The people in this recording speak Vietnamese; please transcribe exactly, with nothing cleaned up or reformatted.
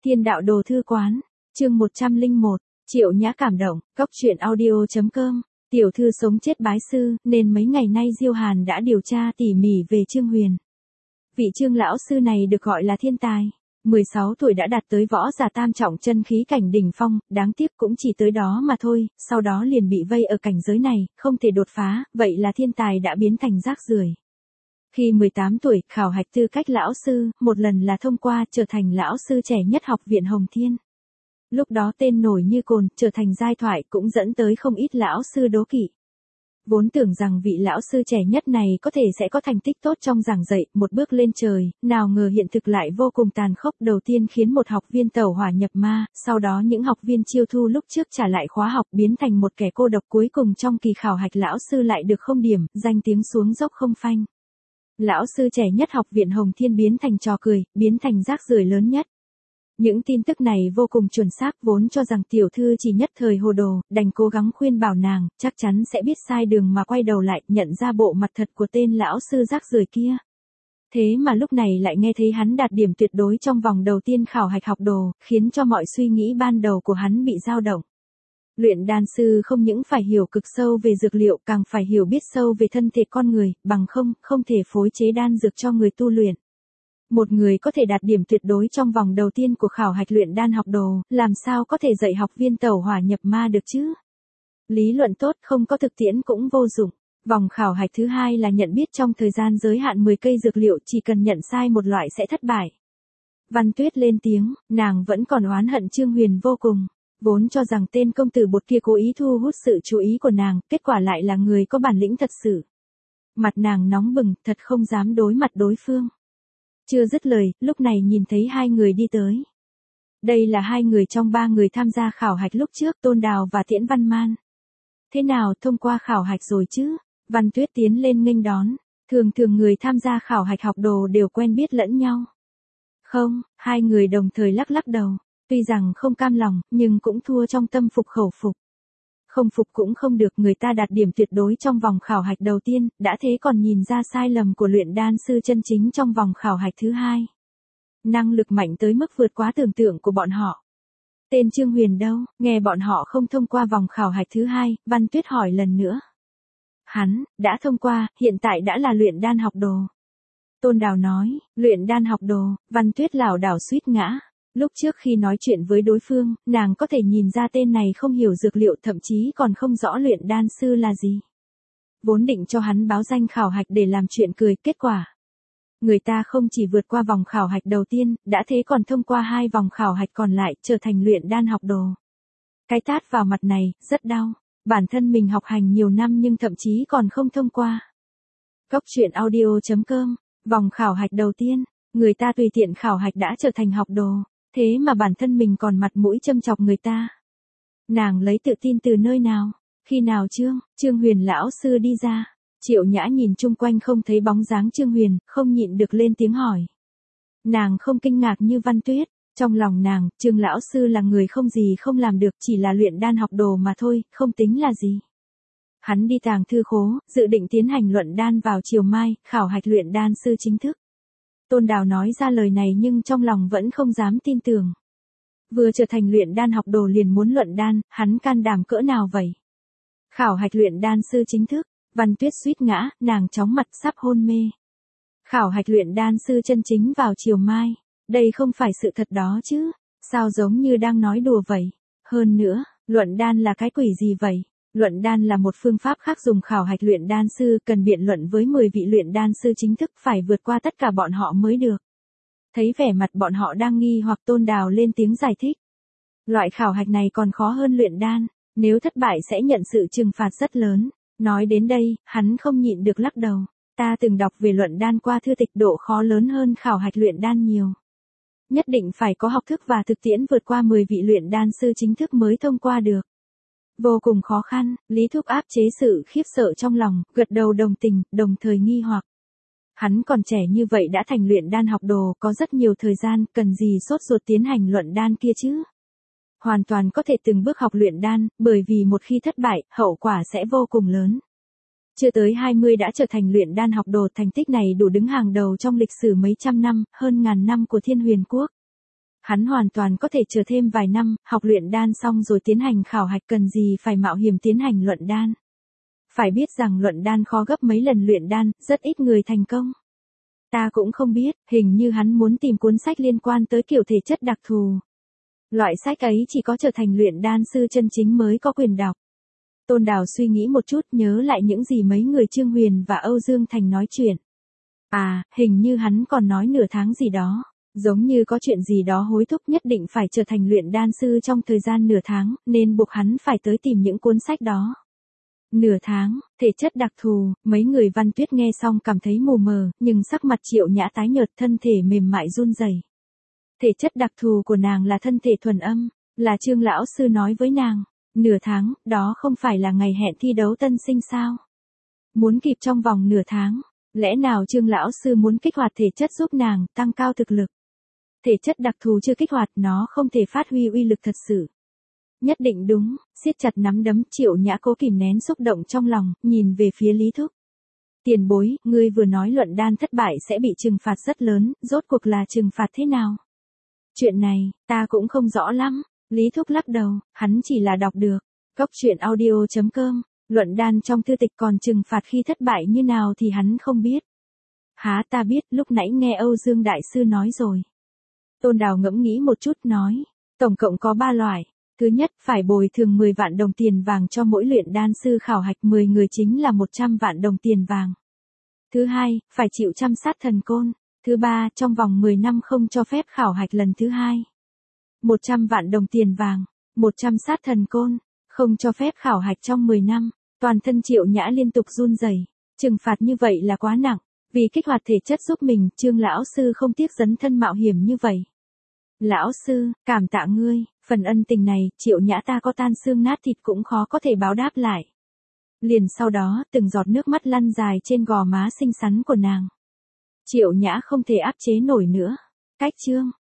Thiên đạo đồ thư quán, chương một trăm lẻ một, Triệu Nhã cảm động, cốc truyện audio chấm com, tiểu thư sống chết bái sư, nên mấy ngày nay Diêu Hàn đã điều tra tỉ mỉ về Trương Huyền. Vị Trương lão sư này được gọi là thiên tài, mười sáu tuổi đã đạt tới võ giả tam trọng chân khí cảnh đỉnh phong, đáng tiếc cũng chỉ tới đó mà thôi, sau đó liền bị vây ở cảnh giới này, không thể đột phá, vậy là thiên tài đã biến thành rác rưởi. Khi mười tám tuổi, khảo hạch tư cách lão sư, một lần là thông qua, trở thành lão sư trẻ nhất học viện Hồng Thiên. Lúc đó tên nổi như cồn, trở thành giai thoại cũng dẫn tới không ít lão sư đố kỵ. Vốn tưởng rằng vị lão sư trẻ nhất này có thể sẽ có thành tích tốt trong giảng dạy, một bước lên trời, nào ngờ hiện thực lại vô cùng tàn khốc. Đầu tiên khiến một học viên tẩu hỏa nhập ma, sau đó những học viên chiêu thu lúc trước trả lại khóa học biến thành một kẻ cô độc, cuối cùng trong kỳ khảo hạch lão sư lại được không điểm, danh tiếng xuống dốc không phanh. Lão sư trẻ nhất học viện Hồng Thiên biến thành trò cười, biến thành rác rưởi lớn nhất. Những tin tức này vô cùng chuẩn xác, vốn cho rằng tiểu thư chỉ nhất thời hồ đồ, đành cố gắng khuyên bảo nàng, chắc chắn sẽ biết sai đường mà quay đầu lại, nhận ra bộ mặt thật của tên lão sư rác rưởi kia. Thế mà lúc này lại nghe thấy hắn đạt điểm tuyệt đối trong vòng đầu tiên khảo hạch học đồ, khiến cho mọi suy nghĩ ban đầu của hắn bị dao động. Luyện đan sư không những phải hiểu cực sâu về dược liệu, càng phải hiểu biết sâu về thân thể con người, bằng không, không thể phối chế đan dược cho người tu luyện. Một người có thể đạt điểm tuyệt đối trong vòng đầu tiên của khảo hạch luyện đan học đồ, làm sao có thể dạy học viên tẩu hỏa nhập ma được chứ? Lý luận tốt không có thực tiễn cũng vô dụng. Vòng khảo hạch thứ hai là nhận biết trong thời gian giới hạn mười cây dược liệu, chỉ cần nhận sai một loại sẽ thất bại. Văn Tuyết lên tiếng, nàng vẫn còn oán hận Trương Huyền vô cùng. Vốn cho rằng tên công tử bột kia cố ý thu hút sự chú ý của nàng, kết quả lại là người có bản lĩnh thật sự. Mặt nàng nóng bừng, thật không dám đối mặt đối phương. Chưa dứt lời, lúc này nhìn thấy hai người đi tới. Đây là hai người trong ba người tham gia khảo hạch lúc trước, Tôn Đào và Tiễn Văn Man. Thế nào, thông qua khảo hạch rồi chứ? Văn Tuyết tiến lên nghênh đón. Thường thường người tham gia khảo hạch học đồ đều quen biết lẫn nhau. Không, hai người đồng thời lắc lắc đầu. Tuy rằng không cam lòng, nhưng cũng thua trong tâm phục khẩu phục. Không phục cũng không được, người ta đạt điểm tuyệt đối trong vòng khảo hạch đầu tiên, đã thế còn nhìn ra sai lầm của luyện đan sư chân chính trong vòng khảo hạch thứ hai. Năng lực mạnh tới mức vượt quá tưởng tượng của bọn họ. Tên Trương Huyền đâu, nghe bọn họ không thông qua vòng khảo hạch thứ hai, Văn Tuyết hỏi lần nữa. Hắn, đã thông qua, hiện tại đã là luyện đan học đồ. Tôn Đào nói, luyện đan học đồ, Văn Tuyết lảo đảo suýt ngã. Lúc trước khi nói chuyện với đối phương, nàng có thể nhìn ra tên này không hiểu dược liệu, thậm chí còn không rõ luyện đan sư là gì. Vốn định cho hắn báo danh khảo hạch để làm chuyện cười, kết quả. Người ta không chỉ vượt qua vòng khảo hạch đầu tiên, đã thế còn thông qua hai vòng khảo hạch còn lại, trở thành luyện đan học đồ. Cái tát vào mặt này, rất đau. Bản thân mình học hành nhiều năm nhưng thậm chí còn không thông qua. Cốc truyện audio chấm com, vòng khảo hạch đầu tiên, người ta tùy tiện khảo hạch đã trở thành học đồ. Thế mà bản thân mình còn mặt mũi châm chọc người ta. Nàng lấy tự tin từ nơi nào? Khi nào Trương, Trương Huyền lão sư đi ra? Triệu Nhã nhìn chung quanh không thấy bóng dáng Trương Huyền, không nhịn được lên tiếng hỏi. Nàng không kinh ngạc như Văn Tuyết, trong lòng nàng, Trương lão sư là người không gì không làm được, chỉ là luyện đan học đồ mà thôi, không tính là gì. Hắn đi tàng thư khố, dự định tiến hành luận đan vào chiều mai, khảo hạch luyện đan sư chính thức. Tôn Đào nói ra lời này nhưng trong lòng vẫn không dám tin tưởng. Vừa trở thành luyện đan học đồ liền muốn luận đan, hắn can đảm cỡ nào vậy? Khảo hạch luyện đan sư chính thức, Văn Tuyết suýt ngã, nàng chóng mặt sắp hôn mê. Khảo hạch luyện đan sư chân chính vào chiều mai, đây không phải sự thật đó chứ, sao giống như đang nói đùa vậy? Hơn nữa, luận đan là cái quỷ gì vậy? Luận đan là một phương pháp khác dùng khảo hạch luyện đan sư, cần biện luận với mười vị luyện đan sư chính thức, phải vượt qua tất cả bọn họ mới được. Thấy vẻ mặt bọn họ đang nghi hoặc, Tôn Đào lên tiếng giải thích. Loại khảo hạch này còn khó hơn luyện đan, nếu thất bại sẽ nhận sự trừng phạt rất lớn. Nói đến đây, hắn không nhịn được lắc đầu. Ta từng đọc về luận đan qua thư tịch, độ khó lớn hơn khảo hạch luyện đan nhiều. Nhất định phải có học thức và thực tiễn vượt qua mười vị luyện đan sư chính thức mới thông qua được. Vô cùng khó khăn, Lý Thúc áp chế sự khiếp sợ trong lòng, gật đầu đồng tình, đồng thời nghi hoặc. Hắn còn trẻ như vậy đã thành luyện đan học đồ, có rất nhiều thời gian, cần gì sốt ruột tiến hành luận đan kia chứ? Hoàn toàn có thể từng bước học luyện đan, bởi vì một khi thất bại, hậu quả sẽ vô cùng lớn. Chưa tới hai mươi đã trở thành luyện đan học đồ, thành tích này đủ đứng hàng đầu trong lịch sử mấy trăm năm, hơn ngàn năm của Thiên Huyền Quốc. Hắn hoàn toàn có thể chờ thêm vài năm, học luyện đan xong rồi tiến hành khảo hạch, cần gì phải mạo hiểm tiến hành luận đan. Phải biết rằng luận đan khó gấp mấy lần luyện đan, rất ít người thành công. Ta cũng không biết, hình như hắn muốn tìm cuốn sách liên quan tới kiểu thể chất đặc thù. Loại sách ấy chỉ có trở thành luyện đan sư chân chính mới có quyền đọc. Tôn Đào suy nghĩ một chút, nhớ lại những gì mấy người Trương Huyền và Âu Dương Thành nói chuyện. À, hình như hắn còn nói nửa tháng gì đó. Giống như có chuyện gì đó hối thúc nhất định phải trở thành luyện đan sư trong thời gian nửa tháng, nên buộc hắn phải tới tìm những cuốn sách đó. Nửa tháng, thể chất đặc thù, mấy người Văn Tuyết nghe xong cảm thấy mù mờ, nhưng sắc mặt Triệu Nhã tái nhợt, thân thể mềm mại run rẩy. Thể chất đặc thù của nàng là thân thể thuần âm, là Trương lão sư nói với nàng. Nửa tháng, đó không phải là ngày hẹn thi đấu tân sinh sao? Muốn kịp trong vòng nửa tháng, lẽ nào Trương lão sư muốn kích hoạt thể chất giúp nàng tăng cao thực lực? Thể chất đặc thù chưa kích hoạt, nó không thể phát huy uy lực thật sự. Nhất định đúng, siết chặt nắm đấm, Triệu Nhã cố kìm nén xúc động trong lòng, nhìn về phía Lý Thúc. Tiền bối, ngươi vừa nói luận đan thất bại sẽ bị trừng phạt rất lớn, rốt cuộc là trừng phạt thế nào? Chuyện này, ta cũng không rõ lắm. Lý Thúc lắc đầu, hắn chỉ là đọc được. Cốc truyện audio chấm com, luận đan trong thư tịch, còn trừng phạt khi thất bại như nào thì hắn không biết. Há, ta biết, lúc nãy nghe Âu Dương Đại Sư nói rồi. Tôn Đào ngẫm nghĩ một chút nói, tổng cộng có ba loại. Thứ nhất, phải bồi thường mười vạn đồng tiền vàng cho mỗi luyện đan sư khảo hạch, mười người chính là một trăm vạn đồng tiền vàng. Thứ hai, phải chịu chăm sát thần côn. Thứ ba, trong vòng mười năm không cho phép khảo hạch lần thứ hai. một trăm vạn đồng tiền vàng, một trăm sát thần côn, không cho phép khảo hạch trong mười năm. Toàn thân Triệu Nhã liên tục run rẩy. Trừng phạt như vậy là quá nặng, vì kích hoạt thể chất giúp mình, Trương lão sư không tiếc dấn thân mạo hiểm như vậy. Lão sư, cảm tạ ngươi, phần ân tình này, Triệu Nhã ta có tan xương nát thịt cũng khó có thể báo đáp lại. Liền sau đó, từng giọt nước mắt lăn dài trên gò má xinh xắn của nàng. Triệu Nhã không thể áp chế nổi nữa. Cách chương